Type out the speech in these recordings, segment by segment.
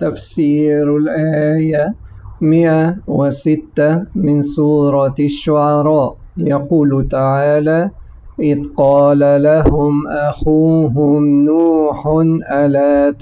تفسير الآية 106 من سورة الشعراء. يقول تعالى: إذ قال لهم أخوهم نوح ألا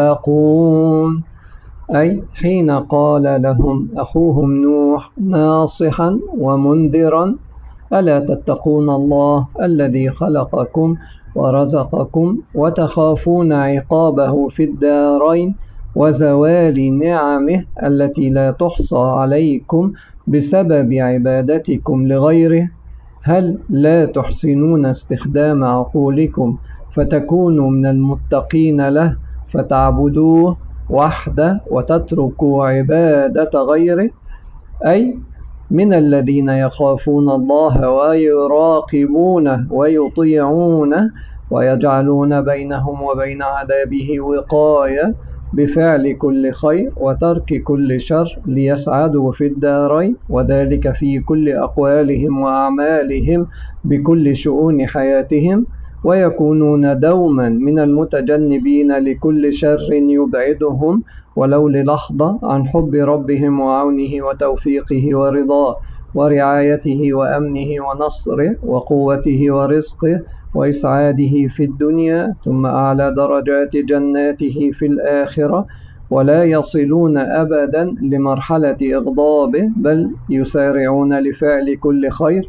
تتقون، أي حين قال لهم أخوهم نوح ناصحا ومنذرا: ألا تتقون الله الذي خلقكم ورزقكم وتخافون عقابه في الدارين وزوال نعمه التي لا تحصى عليكم بسبب عبادتكم لغيره؟ هل لا تحسنون استخدام عقولكم فتكونوا من المتقين له فتعبدوه وحده وتتركوا عبادة غيره، أي من الذين يخافون الله ويراقبونه ويطيعونه ويجعلون بينهم وبين عذابه وقاية بفعل كل خير وترك كل شر ليسعدوا في الدارين، وذلك في كل أقوالهم وأعمالهم بكل شؤون حياتهم، ويكونون دوما من المتجنبين لكل شر يبعدهم ولو للحظة عن حب ربهم وعونه وتوفيقه ورضاه ورعايته وأمنه ونصره وقوته ورزقه وإسعاده في الدنيا، ثم أعلى درجات جناته في الآخرة، ولا يصلون أبدا لمرحلة إغضابه، بل يسارعون لفعل كل خير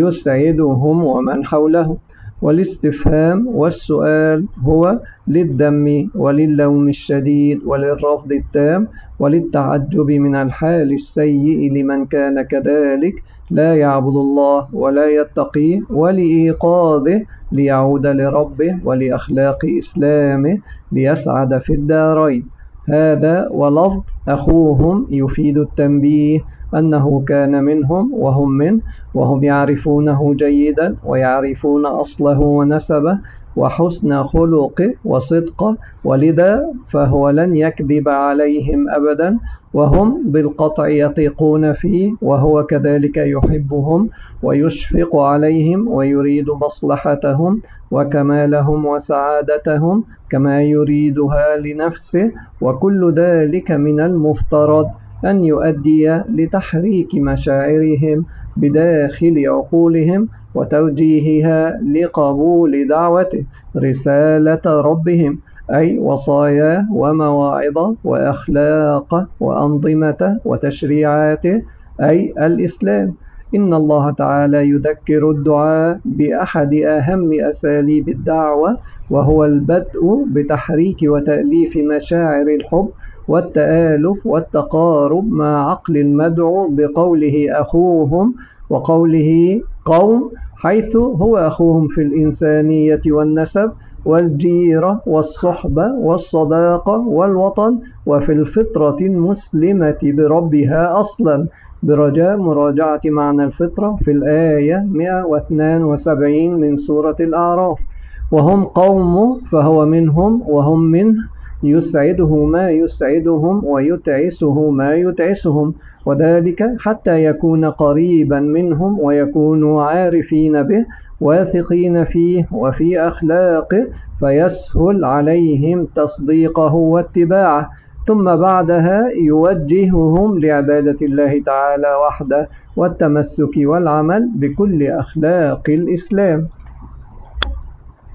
يسعدهم ومن حولهم. والاستفهام والسؤال هو للذم وللوم الشديد وللرفض التام وللتعجب من الحال السيء لمن كان كذلك لا يعبد الله ولا يتقيه، ولإيقاظه ليعود لربه ولأخلاق إسلامه ليسعد في الدارين. هذا ولفظ أخوهم يفيد التنبيه أنه كان منهم وهم منه، وهم يعرفونه جيدا ويعرفون أصله ونسبه وحسن خلقه وصدقه، ولذا فهو لن يكذب عليهم أبدا، وهم بالقطع يثقون فيه، وهو كذلك يحبهم ويشفق عليهم ويريد مصلحتهم وكمالهم وسعادتهم كما يريدها لنفسه، وكل ذلك من المفترض أن يؤدي لتحريك مشاعرهم بداخل عقولهم وتوجيهها لقبول دعوته رسالة ربهم، أي وصاياه ومواعظه وأخلاقه وأنظمته وتشريعاته، أي الإسلام. إن الله تعالى يذكر الدعاء بأحد أهم أساليب الدعوة، وهو البدء بتحريك وتأليف مشاعر الحب والتآلف والتقارب مع عقل المدعو بقوله أخوهم وقوله قوم، حيث هو أخوهم في الإنسانية والنسب والجيرة والصحبة والصداقة والوطن، وفي الفطرة المسلمة بربها أصلا، برجاء مراجعة معنى الفطرة في الآية 172 من سورة الأعراف. وهم قوم فهو منهم وهم منه، يسعده ما يسعدهم ويتعسه ما يتعسهم، وذلك حتى يكون قريبا منهم ويكونوا عارفين به واثقين فيه وفي أخلاقه، فيسهل عليهم تصديقه واتباعه، ثم بعدها يوجههم لعبادة الله تعالى وحده والتمسك والعمل بكل أخلاق الإسلام.